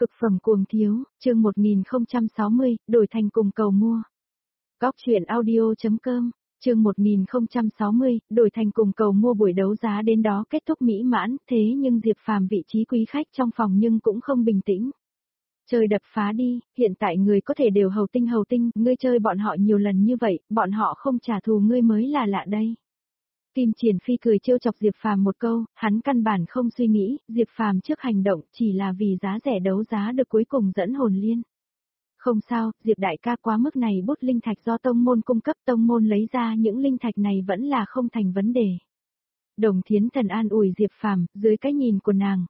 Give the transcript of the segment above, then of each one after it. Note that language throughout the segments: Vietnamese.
Cực phẩm cuồng thiếu, chương 1060, đổi thành cùng cầu mua. Góc truyện audio.com, chương 1060, đổi thành cùng cầu mua. Buổi đấu giá đến đó kết thúc mỹ mãn, thế nhưng Diệp Phàm vị trí quý khách trong phòng nhưng cũng không bình tĩnh. Chơi đập phá đi, hiện tại người có thể đều hầu tinh, ngươi chơi bọn họ nhiều lần như vậy, bọn họ không trả thù ngươi mới là lạ đây. Kim Triển Phi cười trêu chọc Diệp Phàm một câu, hắn căn bản không suy nghĩ, Diệp Phàm trước hành động chỉ là vì giá rẻ đấu giá được cuối cùng dẫn hồn liên. Không sao, Diệp đại ca quá mức này bút linh thạch do tông môn cung cấp, tông môn lấy ra những linh thạch này vẫn là không thành vấn đề. Đồng Thiến Thần an ủi Diệp Phàm, dưới cái nhìn của nàng,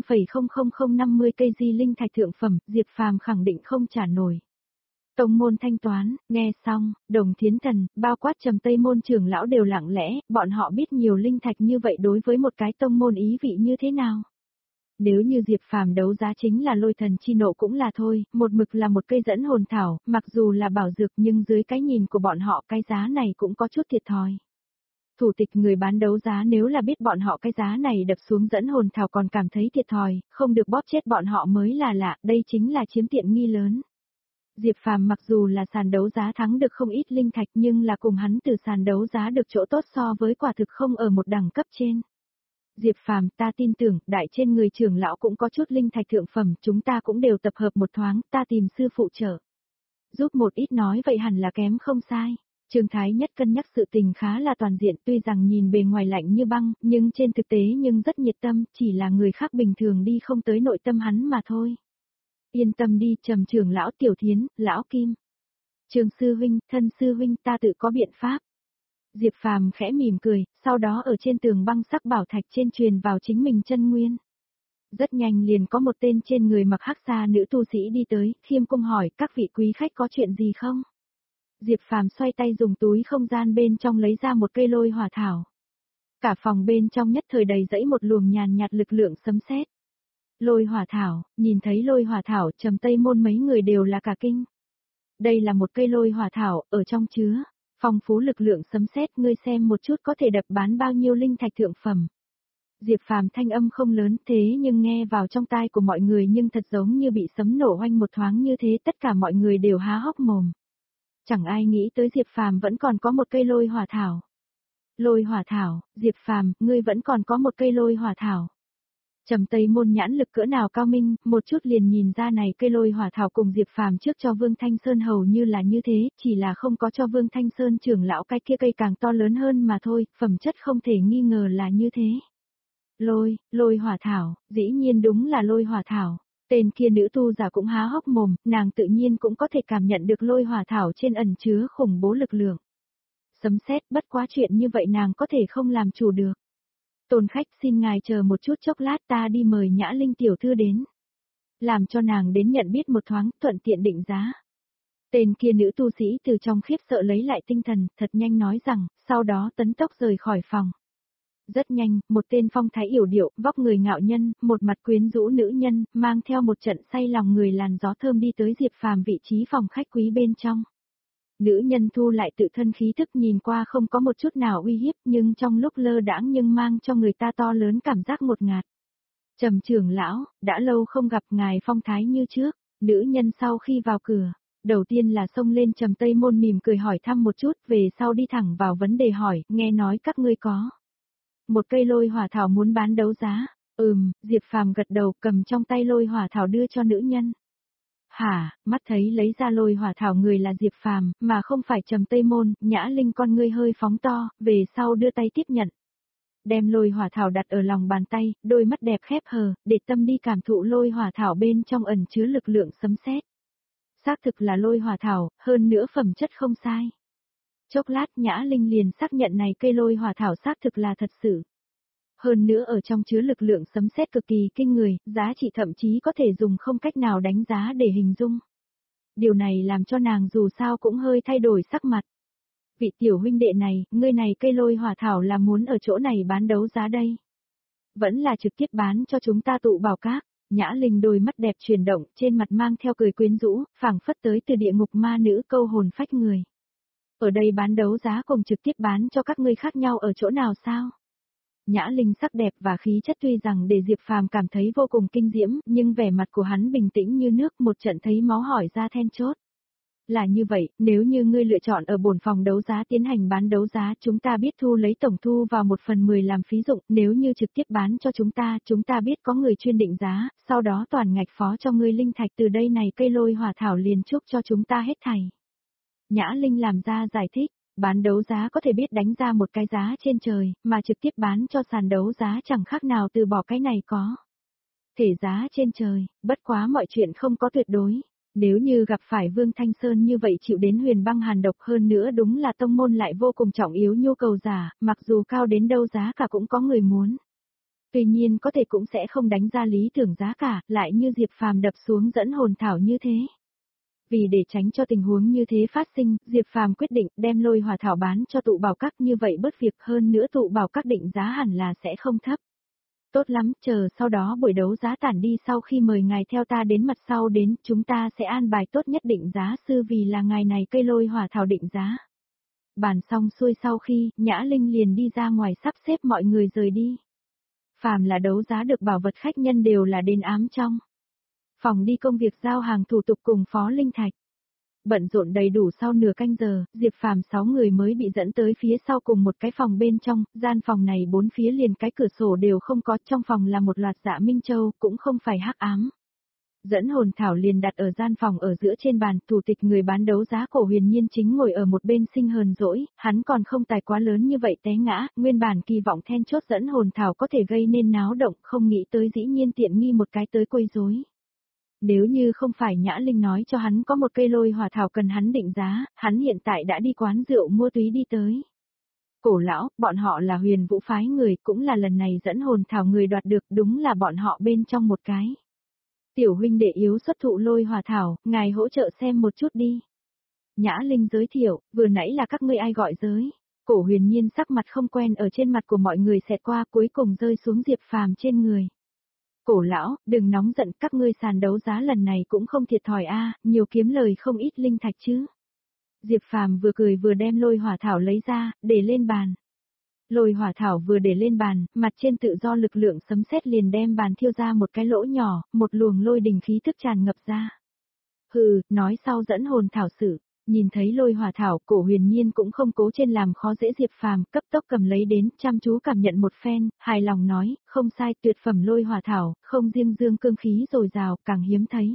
15,00050 cây di linh thạch thượng phẩm, Diệp Phàm khẳng định không trả nổi. Tông môn thanh toán, nghe xong, Đồng Thiến Thần, bao quát Trầm Tây môn trưởng lão đều lặng lẽ, bọn họ biết nhiều linh thạch như vậy đối với một cái tông môn ý vị như thế nào. Nếu như Diệp Phàm đấu giá chính là lôi thần chi nộ cũng là thôi, một mực là một cây dẫn hồn thảo, mặc dù là bảo dược nhưng dưới cái nhìn của bọn họ cái giá này cũng có chút thiệt thòi. Thủ tịch người bán đấu giá nếu là biết bọn họ cái giá này đập xuống dẫn hồn thảo còn cảm thấy thiệt thòi, không được bóp chết bọn họ mới là lạ, đây chính là chiếm tiện nghi lớn. Diệp Phàm mặc dù là sàn đấu giá thắng được không ít linh thạch nhưng là cùng hắn từ sàn đấu giá được chỗ tốt so với quả thực không ở một đẳng cấp trên. Diệp Phàm, ta tin tưởng, đại trên người trưởng lão cũng có chút linh thạch thượng phẩm, chúng ta cũng đều tập hợp một thoáng, ta tìm sư phụ trợ. Giúp một ít nói vậy hẳn là kém không sai. Trương Thái Nhất cân nhắc sự tình khá là toàn diện, tuy rằng nhìn bề ngoài lạnh như băng, nhưng trên thực tế nhưng rất nhiệt tâm, chỉ là người khác bình thường đi không tới nội tâm hắn mà thôi. Yên tâm đi, Trầm trưởng lão, Tiểu Thiến, lão Kim. Trương sư huynh, thân sư huynh, ta tự có biện pháp. Diệp Phàm khẽ mỉm cười, sau đó ở trên tường băng sắc bảo thạch trên truyền vào chính mình chân nguyên. Rất nhanh liền có một tên trên người mặc hắc sa nữ tu sĩ đi tới, khiêm cung hỏi, các vị quý khách có chuyện gì không? Diệp Phàm xoay tay dùng túi không gian bên trong lấy ra một cây lôi hỏa thảo. Cả phòng bên trong nhất thời đầy dẫy một luồng nhàn nhạt lực lượng sấm sét. Lôi hỏa thảo, nhìn thấy lôi hỏa thảo, Trầm Tây môn mấy người đều là cả kinh. Đây là một cây lôi hỏa thảo, ở trong chứa phong phú lực lượng sấm sét, ngươi xem một chút có thể đập bán bao nhiêu linh thạch thượng phẩm. Diệp Phàm thanh âm không lớn thế nhưng nghe vào trong tai của mọi người nhưng thật giống như bị sấm nổ oanh một thoáng như thế, tất cả mọi người đều há hốc mồm. Chẳng ai nghĩ tới Diệp Phàm vẫn còn có một cây lôi hỏa thảo. Lôi hỏa thảo, Diệp Phàm, ngươi vẫn còn có một cây lôi hỏa thảo. Trầm Tây môn nhãn lực cỡ nào cao minh, một chút liền nhìn ra này cây lôi hỏa thảo cùng Diệp Phàm trước cho Vương Thanh Sơn hầu như là như thế, chỉ là không có cho Vương Thanh Sơn trưởng lão cái kia cây càng to lớn hơn mà thôi, phẩm chất không thể nghi ngờ là như thế. Lôi hỏa thảo, dĩ nhiên đúng là lôi hỏa thảo. Tên kia nữ tu giả cũng há hốc mồm, nàng tự nhiên cũng có thể cảm nhận được lôi hỏa thảo trên ẩn chứa khủng bố lực lượng. Sấm sét, bất quá chuyện như vậy nàng có thể không làm chủ được. Tôn khách, xin ngài chờ một chút chốc lát, ta đi mời Nhã Linh tiểu thư đến. Làm cho nàng đến nhận biết một thoáng, thuận tiện định giá. Tên kia nữ tu sĩ từ trong khiếp sợ lấy lại tinh thần, thật nhanh nói rằng, sau đó tấn tốc rời khỏi phòng. Rất nhanh, một tên phong thái yểu điệu, vóc người ngạo nhân, một mặt quyến rũ nữ nhân, mang theo một trận say lòng người làn gió thơm đi tới Diệp Phàm vị trí phòng khách quý bên trong. Nữ nhân thu lại tự thân khí thức, nhìn qua không có một chút nào uy hiếp nhưng trong lúc lơ đãng nhưng mang cho người ta to lớn cảm giác ngột ngạt. Trầm trưởng lão, đã lâu không gặp ngài phong thái như trước. Nữ nhân sau khi vào cửa, đầu tiên là xông lên Trầm Tây môn mỉm cười hỏi thăm một chút, về sau đi thẳng vào vấn đề hỏi, nghe nói các ngươi có một cây lôi hỏa thảo muốn bán đấu giá. Diệp Phàm gật đầu, cầm trong tay lôi hỏa thảo đưa cho nữ nhân. Hả, mắt thấy lấy ra lôi hỏa thảo người là Diệp Phàm, mà không phải Trầm Tây môn, Nhã Linh con ngươi hơi phóng to, về sau đưa tay tiếp nhận. Đem lôi hỏa thảo đặt ở lòng bàn tay, đôi mắt đẹp khép hờ, để tâm đi cảm thụ lôi hỏa thảo bên trong ẩn chứa lực lượng sấm sét. Xác thực là lôi hỏa thảo, hơn nữa phẩm chất không sai. Chốc lát Nhã Linh liền xác nhận này cây lôi hỏa thảo xác thực là thật sự. Hơn nữa ở trong chứa lực lượng sấm sét cực kỳ kinh người, giá trị thậm chí có thể dùng không cách nào đánh giá để hình dung. Điều này làm cho nàng dù sao cũng hơi thay đổi sắc mặt. Vị tiểu huynh đệ này, ngươi này cây lôi hỏa thảo là muốn ở chỗ này bán đấu giá đây. Vẫn là trực tiếp bán cho chúng ta tụ bảo các. Nhã Linh đôi mắt đẹp chuyển động, trên mặt mang theo cười quyến rũ, phảng phất tới từ địa ngục ma nữ câu hồn phách người. Ở đây bán đấu giá cùng trực tiếp bán cho các ngươi khác nhau ở chỗ nào sao? Nhã Linh sắc đẹp và khí chất tuy rằng để Diệp Phàm cảm thấy vô cùng kinh diễm, nhưng vẻ mặt của hắn bình tĩnh như nước, một trận thấy máu hỏi ra then chốt. Là như vậy, nếu như ngươi lựa chọn ở bổn phòng đấu giá tiến hành bán đấu giá, chúng ta biết thu lấy tổng thu vào 1/10 làm phí dụng, nếu như trực tiếp bán cho chúng ta biết có người chuyên định giá, sau đó toàn ngạch phó cho ngươi linh thạch, từ đây này cây lôi hỏa thảo liền chúc cho chúng ta hết thảy. Nhã Linh làm ra giải thích, bán đấu giá có thể biết đánh ra một cái giá trên trời, mà trực tiếp bán cho sàn đấu giá chẳng khác nào từ bỏ cái này có. Thể giá trên trời, bất quá mọi chuyện không có tuyệt đối. Nếu như gặp phải Vương Thanh Sơn như vậy chịu đến huyền băng hàn độc, hơn nữa đúng là tông môn lại vô cùng trọng yếu nhu cầu giả, mặc dù cao đến đâu giá cả cũng có người muốn. Tuy nhiên có thể cũng sẽ không đánh ra lý tưởng giá cả, lại như Diệp Phàm đập xuống dẫn hồn thảo như thế. Vì để tránh cho tình huống như thế phát sinh, Diệp Phàm quyết định đem lôi hỏa thảo bán cho tụ bảo các, như vậy bớt việc, hơn nữa tụ bảo các định giá hẳn là sẽ không thấp. Tốt lắm, chờ sau đó buổi đấu giá tản đi, sau khi mời ngài theo ta đến mặt sau đến, chúng ta sẽ an bài tốt nhất định giá sư, vì là ngài này cây lôi hỏa thảo định giá. Bàn xong xuôi sau khi, Nhã Linh liền đi ra ngoài sắp xếp mọi người rời đi. Phàm là đấu giá được bảo vật, khách nhân đều là đến ám trong phòng đi công việc giao hàng thủ tục cùng phó linh thạch. Bận rộn đầy đủ sau nửa canh giờ, Diệp Phàm 6 người mới bị dẫn tới phía sau cùng một cái phòng bên trong, gian phòng này 4 phía liền cái cửa sổ đều không có, trong phòng là một loạt dạ minh châu, cũng không phải hắc ám. Dẫn hồn thảo liền đặt ở gian phòng ở giữa trên bàn, thủ tịch người bán đấu giá Cổ Huyền Nhiên chính ngồi ở một bên sinh hờn dỗi, hắn còn không tài quá lớn như vậy té ngã, nguyên bản kỳ vọng then chốt dẫn hồn thảo có thể gây nên náo động, không nghĩ tới dĩ nhiên tiện nghi một cái tới quấy rối. Nếu như không phải Nhã Linh nói cho hắn có một cây lôi hỏa thảo cần hắn định giá, hắn hiện tại đã đi quán rượu mua túy đi tới. Cổ lão, bọn họ là Huyền Vũ phái người, cũng là lần này dẫn hồn thảo người đoạt được, đúng là bọn họ bên trong một cái. Tiểu huynh đệ yếu xuất thụ lôi hỏa thảo, ngài hỗ trợ xem một chút đi. Nhã Linh giới thiệu, vừa nãy là các ngươi ai gọi giới. Cổ Huyền Nhiên sắc mặt không quen ở trên mặt của mọi người xẹt qua, cuối cùng rơi xuống Diệp Phàm trên người. Cổ lão, đừng nóng giận, các ngươi sàn đấu giá lần này cũng không thiệt thòi a, nhiều kiếm lời không ít linh thạch chứ. Diệp Phàm vừa cười vừa đem lôi hỏa thảo lấy ra, để lên bàn. Lôi hỏa thảo vừa để lên bàn, mặt trên tự do lực lượng sấm sét liền đem bàn thiêu ra một cái lỗ nhỏ, một luồng lôi đình khí tức tràn ngập ra. Hừ, nói sau dẫn hồn thảo sự. Nhìn thấy lôi hỏa thảo, Cổ Huyền Nhiên cũng không cố trên làm khó dễ Diệp Phàm, cấp tốc cầm lấy đến, chăm chú cảm nhận một phen, hài lòng nói, không sai, tuyệt phẩm lôi hỏa thảo, không riêng dương cương khí dồi dào, càng hiếm thấy.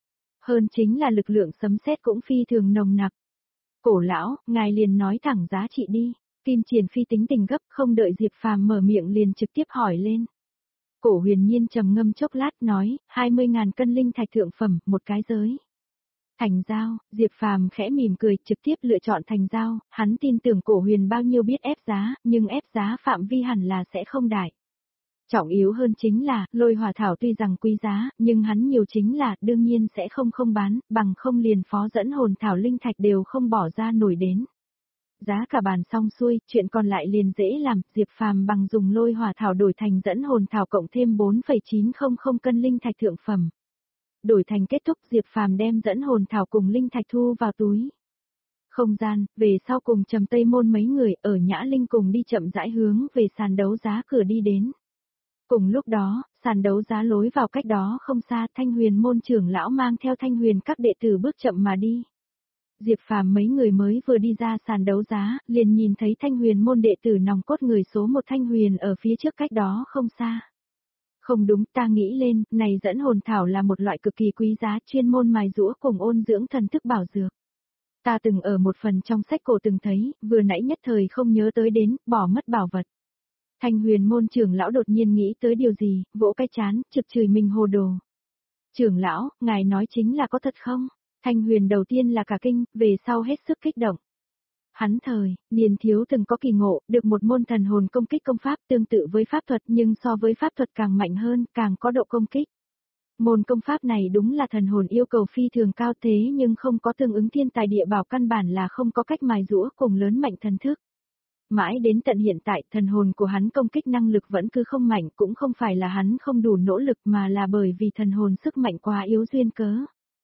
Hơn chính là lực lượng sấm sét cũng phi thường nồng nặc. Cổ lão, ngài liền nói thẳng giá trị đi. Kim Triển Phi tính tình gấp, không đợi Diệp Phàm mở miệng liền trực tiếp hỏi lên. Cổ Huyền Nhiên trầm ngâm chốc lát nói, 20.000 cân linh thạch thượng phẩm, một cái giới. Thành giao, Diệp Phàm khẽ mỉm cười, trực tiếp lựa chọn thành giao, hắn tin tưởng Cổ Huyền bao nhiêu biết ép giá, nhưng ép giá phạm vi hẳn là sẽ không đại. Trọng yếu hơn chính là, lôi hỏa thảo tuy rằng quý giá, nhưng hắn nhiều chính là, đương nhiên sẽ không bán, bằng không liền phó dẫn hồn thảo linh thạch đều không bỏ ra nổi đến. Giá cả bàn xong xuôi, chuyện còn lại liền dễ làm, Diệp Phàm bằng dùng lôi hỏa thảo đổi thành dẫn hồn thảo cộng thêm 4,900 cân linh thạch thượng phẩm. Đổi thành kết thúc, Diệp Phàm đem dẫn hồn thảo cùng linh thạch thu vào túi. Không gian, về sau cùng Trầm Tây Môn mấy người ở Nhã Linh cùng đi chậm rãi hướng về sàn đấu giá cửa đi đến. Cùng lúc đó, sàn đấu giá lối vào cách đó không xa, Thanh Huyền môn trưởng lão mang theo Thanh Huyền các đệ tử bước chậm mà đi. Diệp Phàm mấy người mới vừa đi ra sàn đấu giá, liền nhìn thấy Thanh Huyền môn đệ tử nòng cốt người số 1 Thanh Huyền ở phía trước cách đó không xa. Không đúng, ta nghĩ lên, này dẫn hồn thảo là một loại cực kỳ quý giá, chuyên môn mài giũa cùng ôn dưỡng thần thức bảo dược. Ta từng ở một phần trong sách cổ từng thấy, vừa nãy nhất thời không nhớ tới đến, bỏ mất bảo vật. Thanh Huyền môn trưởng lão đột nhiên nghĩ tới điều gì, vỗ cái chán, trực chửi mình hồ đồ. Trưởng lão, ngài nói chính là có thật không? Thanh Huyền đầu tiên là cả kinh, về sau hết sức kích động. Hắn thời, niên thiếu từng có kỳ ngộ, được một môn thần hồn công kích công pháp tương tự với pháp thuật nhưng so với pháp thuật càng mạnh hơn, càng có độ công kích. Môn công pháp này đúng là thần hồn yêu cầu phi thường cao thế nhưng không có tương ứng thiên tài địa bảo, căn bản là không có cách mài giũa cùng lớn mạnh thần thức. Mãi đến tận hiện tại, thần hồn của hắn công kích năng lực vẫn cứ không mạnh, cũng không phải là hắn không đủ nỗ lực mà là bởi vì thần hồn sức mạnh quá yếu duyên cớ.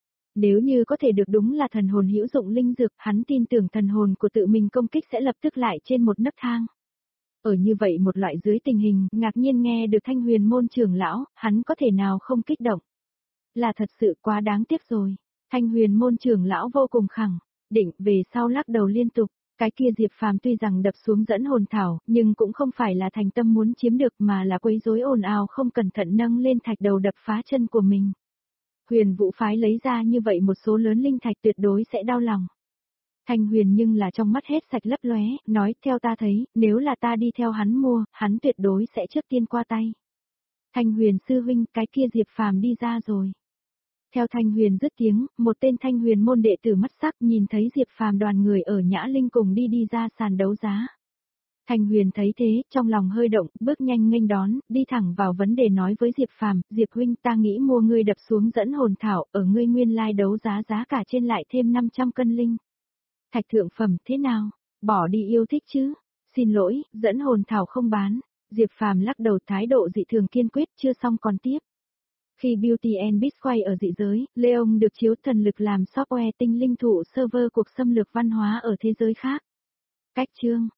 Nếu như có thể được đúng là thần hồn hữu dụng linh dược, hắn tin tưởng thần hồn của tự mình công kích sẽ lập tức lại trên một nấc thang. Ở như vậy một loại dưới tình hình, ngạc nhiên nghe được Thanh Huyền môn trưởng lão, hắn có thể nào không kích động. Là thật sự quá đáng tiếc rồi. Thanh Huyền môn trưởng lão vô cùng khẳng định, về sau lắc đầu liên tục. Cái kia Diệp Phàm tuy rằng đập xuống dẫn hồn thảo, nhưng cũng không phải là thành tâm muốn chiếm được mà là quấy rối ồn ào không cẩn thận nâng lên thạch đầu đập phá chân của mình. Huyền Vũ phái lấy ra như vậy một số lớn linh thạch tuyệt đối sẽ đau lòng. Thanh Huyền nhưng là trong mắt hết sạch lấp lóe, nói theo ta thấy, nếu là ta đi theo hắn mua, hắn tuyệt đối sẽ trước tiên qua tay. Thanh Huyền sư huynh, cái kia Diệp Phàm đi ra rồi. Theo Thanh Huyền dứt tiếng, một tên Thanh Huyền môn đệ tử mắt sắc nhìn thấy Diệp Phàm đoàn người ở Nhã Linh cùng đi ra sàn đấu giá. Thanh Huyền thấy thế, trong lòng hơi động, bước nhanh nghênh đón, đi thẳng vào vấn đề nói với Diệp Phàm, Diệp huynh ta nghĩ mua ngươi đập xuống dẫn hồn thảo, ở ngươi nguyên lai đấu giá giá cả trên lại thêm 500 cân linh. Thạch thượng phẩm thế nào? Bỏ đi yêu thích chứ? Xin lỗi, dẫn hồn thảo không bán. Diệp Phàm lắc đầu thái độ dị thường kiên quyết chưa xong còn tiếp. Khi Beauty and Beast quay ở dị giới, Leon được chiếu thần lực làm software tinh linh thụ server cuộc xâm lược văn hóa ở thế giới khác. Cách chương